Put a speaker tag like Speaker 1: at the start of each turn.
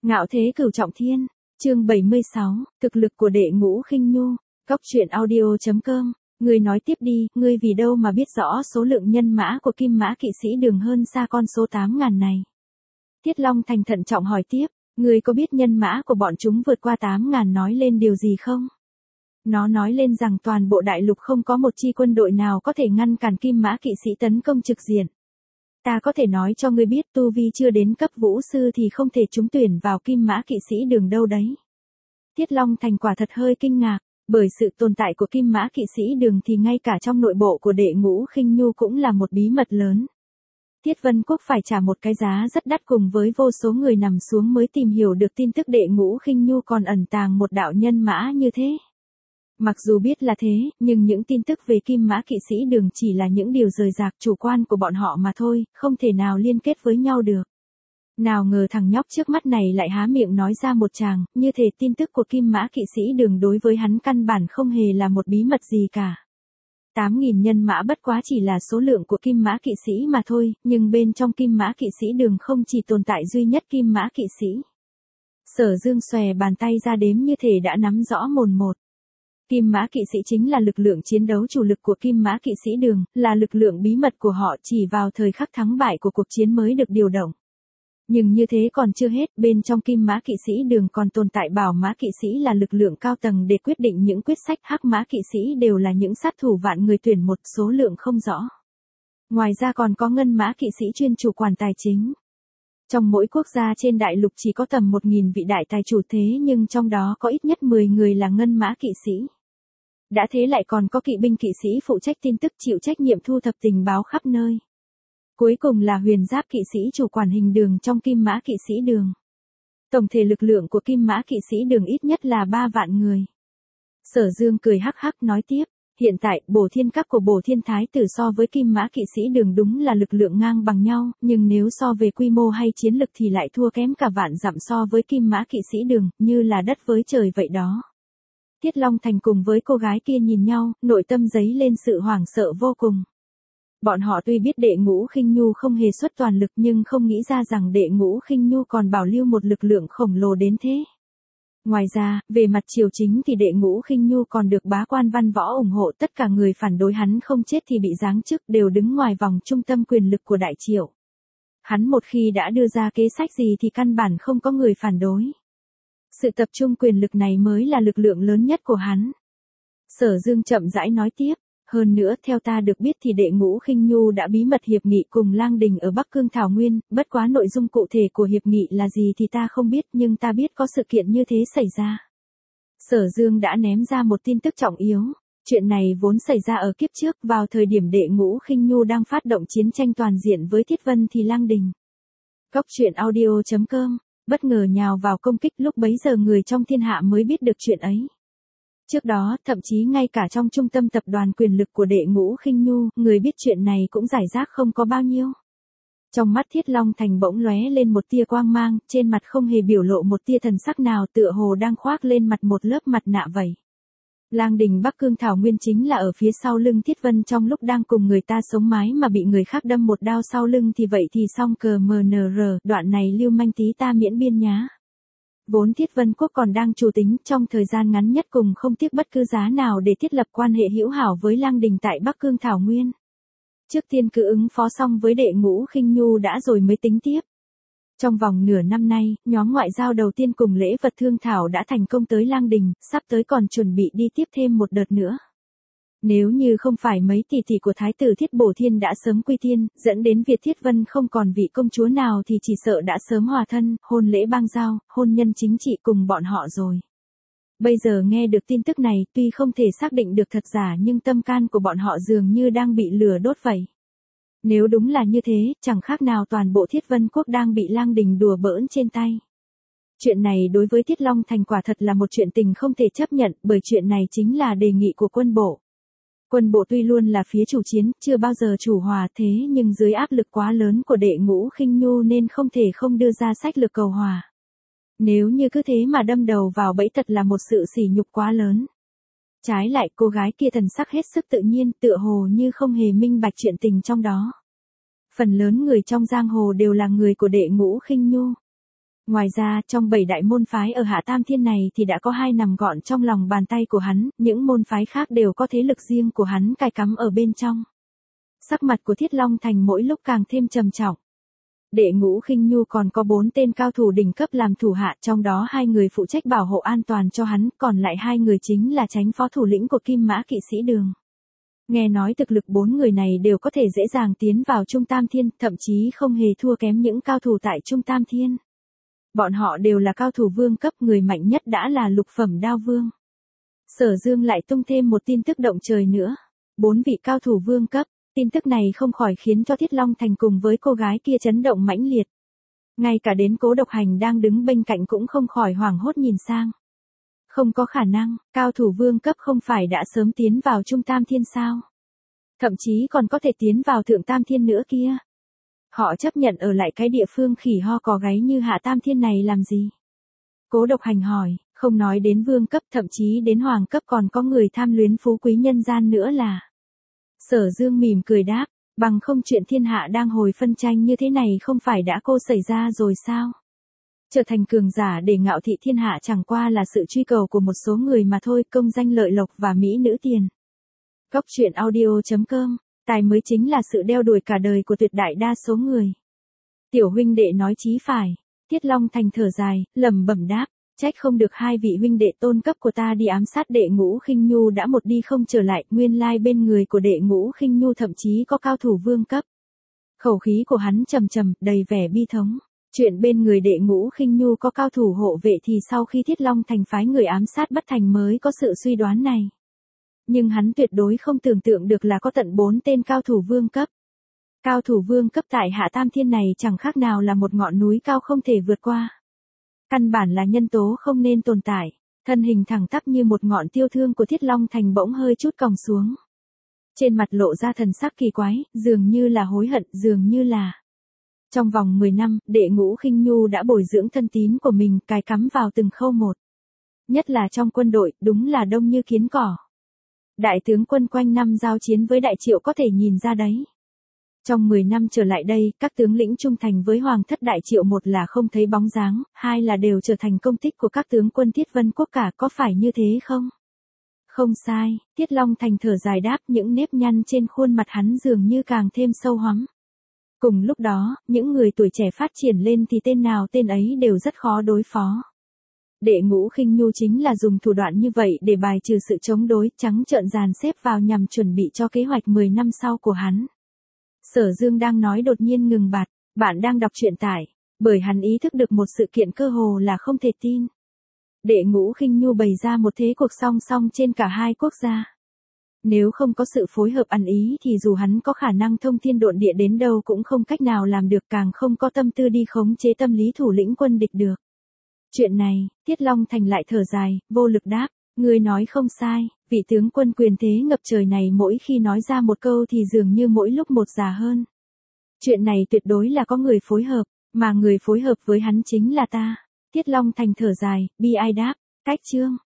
Speaker 1: Ngạo thế cửu trọng thiên, chương 76, thực lực của đệ Ngũ Khinh Nhu, Cóc truyện audio.com, người nói tiếp đi, ngươi vì đâu mà biết rõ số lượng nhân mã của Kim Mã kỵ sĩ Đường hơn xa con số 8.000 này. Tiết Long Thành thận trọng hỏi tiếp, ngươi có biết nhân mã của bọn chúng vượt qua 8.000 nói lên điều gì không? Nó nói lên rằng toàn bộ đại lục không có một chi quân đội nào có thể ngăn cản Kim Mã kỵ sĩ tấn công trực diện. Ta có thể nói cho ngươi biết tu vi chưa đến cấp vũ sư thì không thể trúng tuyển vào Kim Mã kỵ sĩ Đường đâu đấy. Tiết Long Thành quả thật hơi kinh ngạc, bởi sự tồn tại của Kim Mã kỵ sĩ Đường thì ngay cả trong nội bộ của đệ Ngũ Khinh Nhu cũng là một bí mật lớn. Tiết Vân Quốc phải trả một cái giá rất đắt cùng với vô số người nằm xuống mới tìm hiểu được tin tức đệ Ngũ Khinh Nhu còn ẩn tàng một đạo nhân mã như thế. Mặc dù biết là thế, nhưng những tin tức về Kim Mã kỵ sĩ Đường chỉ là những điều rời rạc chủ quan của bọn họ mà thôi, không thể nào liên kết với nhau được. Nào ngờ thằng nhóc trước mắt này lại há miệng nói ra một tràng, như thể tin tức của Kim Mã kỵ sĩ Đường đối với hắn căn bản không hề là một bí mật gì cả. 8.000 nhân mã bất quá chỉ là số lượng của Kim Mã kỵ sĩ mà thôi, nhưng bên trong Kim Mã kỵ sĩ Đường không chỉ tồn tại duy nhất Kim Mã kỵ sĩ. Sở Dương xòe bàn tay ra đếm như thể đã nắm rõ mồn một. Kim Mã kỵ sĩ chính là lực lượng chiến đấu chủ lực của Kim Mã kỵ sĩ Đường, là lực lượng bí mật của họ chỉ vào thời khắc thắng bại của cuộc chiến mới được điều động. Nhưng như thế còn chưa hết, bên trong Kim Mã kỵ sĩ Đường còn tồn tại Bảo Mã kỵ sĩ là lực lượng cao tầng để quyết định những quyết sách, Hắc Mã kỵ sĩ đều là những sát thủ vạn người tuyển một số lượng không rõ. Ngoài ra còn có Ngân Mã kỵ sĩ chuyên chủ quản tài chính. Trong mỗi quốc gia trên đại lục chỉ có tầm 1.000 vị đại tài chủ thế nhưng trong đó có ít nhất 10 người là Ngân Mã kỵ sĩ. Đã thế lại còn có kỵ binh kỵ sĩ phụ trách tin tức chịu trách nhiệm thu thập tình báo khắp nơi. Cuối cùng là huyền giáp kỵ sĩ chủ quản hình đường trong Kim Mã kỵ sĩ Đường. Tổng thể lực lượng của Kim Mã kỵ sĩ Đường ít nhất là 3 vạn người. Sở Dương cười hắc hắc nói tiếp, hiện tại Bổ Thiên Các của Bổ Thiên Thái Tử so với Kim Mã kỵ sĩ Đường đúng là lực lượng ngang bằng nhau, nhưng nếu so về quy mô hay chiến lực thì lại thua kém cả vạn dặm so với Kim Mã kỵ sĩ Đường, như là đất với trời vậy đó. Tiết Long Thành cùng với cô gái kia nhìn nhau, nội tâm dấy lên sự hoảng sợ vô cùng. Bọn họ tuy biết đệ Ngũ Khinh Nhu không hề xuất toàn lực nhưng không nghĩ ra rằng đệ Ngũ Khinh Nhu còn bảo lưu một lực lượng khổng lồ đến thế. Ngoài ra, về mặt triều chính thì đệ Ngũ Khinh Nhu còn được bá quan văn võ ủng hộ, tất cả người phản đối hắn không chết thì bị giáng chức đều đứng ngoài vòng trung tâm quyền lực của đại triều. Hắn một khi đã đưa ra kế sách gì thì căn bản không có người phản đối. Sự tập trung quyền lực này mới là lực lượng lớn nhất của hắn. Sở Dương chậm rãi nói tiếp, hơn nữa theo ta được biết thì đệ Ngũ Khinh Nhu đã bí mật hiệp nghị cùng Lang Đình ở Bắc Cương Thảo Nguyên, bất quá nội dung cụ thể của hiệp nghị là gì thì ta không biết nhưng ta biết có sự kiện như thế xảy ra. Sở Dương đã ném ra một tin tức trọng yếu, chuyện này vốn xảy ra ở kiếp trước vào thời điểm đệ Ngũ Khinh Nhu đang phát động chiến tranh toàn diện với Thiết Vân thì Lang Đình. Cóc truyện audio.com bất ngờ nhào vào công kích, lúc bấy giờ người trong thiên hạ mới biết được chuyện ấy. Trước đó, thậm chí ngay cả trong trung tâm tập đoàn quyền lực của đệ Ngũ Khinh Nhu, người biết chuyện này cũng rải rác không có bao nhiêu. Trong mắt Thiết Long Thành bỗng lóe lên một tia quang mang, trên mặt không hề biểu lộ một tia thần sắc nào, tựa hồ đang khoác lên mặt một lớp mặt nạ vậy. Lang Đình Bắc Cương Thảo Nguyên chính là ở phía sau lưng Thiết Vân, trong lúc đang cùng người ta sống mái mà bị người khác đâm một đao sau lưng thì vậy thì xong cờ MNR, đoạn này lưu manh tí ta miễn biên nhá. Vốn Thiết Vân Quốc còn đang chủ tính trong thời gian ngắn nhất cùng không tiếc bất cứ giá nào để thiết lập quan hệ hữu hảo với Lang Đình tại Bắc Cương Thảo Nguyên. Trước tiên cứ ứng phó xong với đệ Ngũ Khinh Nhu đã rồi mới tính tiếp. Trong vòng nửa năm nay, nhóm ngoại giao đầu tiên cùng lễ vật thương thảo đã thành công tới Lang Đình, sắp tới còn chuẩn bị đi tiếp thêm một đợt nữa. Nếu như không phải mấy tỷ tỷ của Thái tử Thiết Bổ Thiên đã sớm quy thiên, dẫn đến việc Thiết Vân không còn vị công chúa nào thì chỉ sợ đã sớm hòa thân, hôn lễ bang giao, hôn nhân chính trị cùng bọn họ rồi. Bây giờ nghe được tin tức này, tuy không thể xác định được thật giả nhưng tâm can của bọn họ dường như đang bị lửa đốt vậy. Nếu đúng là như thế, chẳng khác nào toàn bộ Thiết Vân Quốc đang bị Lang Đình đùa bỡn trên tay. Chuyện này đối với Thiết Long Thành quả thật là một chuyện tình không thể chấp nhận, bởi chuyện này chính là đề nghị của quân bộ. Quân bộ tuy luôn là phía chủ chiến, chưa bao giờ chủ hòa thế nhưng dưới áp lực quá lớn của đệ Ngũ Khinh Nhu nên không thể không đưa ra sách lược cầu hòa. Nếu như cứ thế mà đâm đầu vào bẫy thật là một sự sỉ nhục quá lớn. Trái lại cô gái kia thần sắc hết sức tự nhiên, tựa hồ như không hề minh bạch chuyện tình trong đó. Phần lớn người trong giang hồ đều là người của đệ Ngũ Khinh Nhu. Ngoài ra, trong 7 đại môn phái ở Hạ Tam Thiên này thì đã có 2 nằm gọn trong lòng bàn tay của hắn, những môn phái khác đều có thế lực riêng của hắn cài cắm ở bên trong. Sắc mặt của Thiết Long Thành mỗi lúc càng thêm trầm trọng. Đệ Ngũ Khinh Nhu còn có 4 tên cao thủ đỉnh cấp làm thủ hạ, trong đó 2 người phụ trách bảo hộ an toàn cho hắn, còn lại 2 người chính là chánh phó thủ lĩnh của Kim Mã Kỵ Sĩ Đường. Nghe nói thực lực 4 người này đều có thể dễ dàng tiến vào Trung Tam Thiên, thậm chí không hề thua kém những cao thủ tại Trung Tam Thiên. Bọn họ đều là cao thủ vương cấp, người mạnh nhất đã là lục phẩm đao vương. Sở Dương lại tung thêm một tin tức động trời nữa. 4 vị cao thủ vương cấp, tin tức này không khỏi khiến cho Thiết Long Thành cùng với cô gái kia chấn động mãnh liệt. Ngay cả đến Cố Độc Hành đang đứng bên cạnh cũng không khỏi hoảng hốt nhìn sang. Không có khả năng, cao thủ vương cấp không phải đã sớm tiến vào Trung Tam Thiên sao? Thậm chí còn có thể tiến vào Thượng Tam Thiên nữa kia. Họ chấp nhận ở lại cái địa phương khỉ ho cò gáy như Hạ Tam Thiên này làm gì? Cố Độc Hành hỏi, không nói đến vương cấp, thậm chí đến hoàng cấp còn có người tham luyến phú quý nhân gian nữa là. Sở Dương mỉm cười đáp, bằng không chuyện thiên hạ đang hồi phân tranh như thế này không phải đã cô xảy ra rồi sao? Trở thành cường giả để ngạo thị thiên hạ chẳng qua là sự truy cầu của một số người mà thôi, công danh lợi lộc và mỹ nữ tiền. Góc truyện audio.com, tài mới chính là sự đeo đuổi cả đời của tuyệt đại đa số người. Tiểu huynh đệ nói chí phải. Thiết Long Thành thở dài, lẩm bẩm đáp, trách không được 2 vị huynh đệ tôn cấp của ta đi ám sát Đệ Ngũ Khinh Nhu đã một đi không trở lại, nguyên lai bên người của Đệ Ngũ Khinh Nhu thậm chí có cao thủ vương cấp. Khẩu khí của hắn trầm trầm, đầy vẻ bi thống. Chuyện bên người Đệ Ngũ Khinh Nhu có cao thủ hộ vệ thì sau khi Thiết Long Thành phái người ám sát bất thành mới có sự suy đoán này. Nhưng hắn tuyệt đối không tưởng tượng được là có tận 4 tên cao thủ vương cấp. Cao thủ vương cấp tại Hạ Tam Thiên này chẳng khác nào là một ngọn núi cao không thể vượt qua. Căn bản là nhân tố không nên tồn tại, thân hình thẳng tắp như một ngọn tiêu thương của Thiết Long Thành bỗng hơi chút còng xuống. Trên mặt lộ ra thần sắc kỳ quái, dường như là hối hận, dường như là. Trong vòng 10 năm, Đệ Ngũ Khinh Nhu đã bồi dưỡng thân tín của mình cài cắm vào từng khâu một. Nhất là trong quân đội, đúng là đông như kiến cỏ. Đại tướng quân quanh năm giao chiến với Đại Triệu có thể nhìn ra đấy. Trong 10 năm trở lại đây, các tướng lĩnh trung thành với Hoàng thất Đại Triệu, một là không thấy bóng dáng, hai là đều trở thành công tích của các tướng quân Thiết Vân Quốc cả, có phải như thế không? Không sai, Thiết Long Thành thở dài đáp, những nếp nhăn trên khuôn mặt hắn dường như càng thêm sâu hoắm. Cùng lúc đó, những người tuổi trẻ phát triển lên thì tên nào tên ấy đều rất khó đối phó. Đệ Ngũ Khinh Nhu chính là dùng thủ đoạn như vậy để bài trừ sự chống đối, trắng trợn dàn xếp vào nhằm chuẩn bị cho kế hoạch 10 năm sau của hắn. Sở Dương đang nói đột nhiên ngừng bặt, bạn đang đọc truyện tải, bởi hắn ý thức được một sự kiện cơ hồ là không thể tin. Đệ Ngũ Khinh Nhu bày ra một thế cuộc song song trên cả 2 quốc gia. Nếu không có sự phối hợp ăn ý thì dù hắn có khả năng thông thiên độn địa đến đâu cũng không cách nào làm được, càng không có tâm tư đi khống chế tâm lý thủ lĩnh quân địch được. Chuyện này, Thiết Long Thành lại thở dài, vô lực đáp, ngươi nói không sai, vị tướng quân quyền thế ngập trời này mỗi khi nói ra một câu thì dường như mỗi lúc một già hơn. Chuyện này tuyệt đối là có người phối hợp, mà người phối hợp với hắn chính là ta. Thiết Long Thành thở dài, bi ai đáp, cách chương.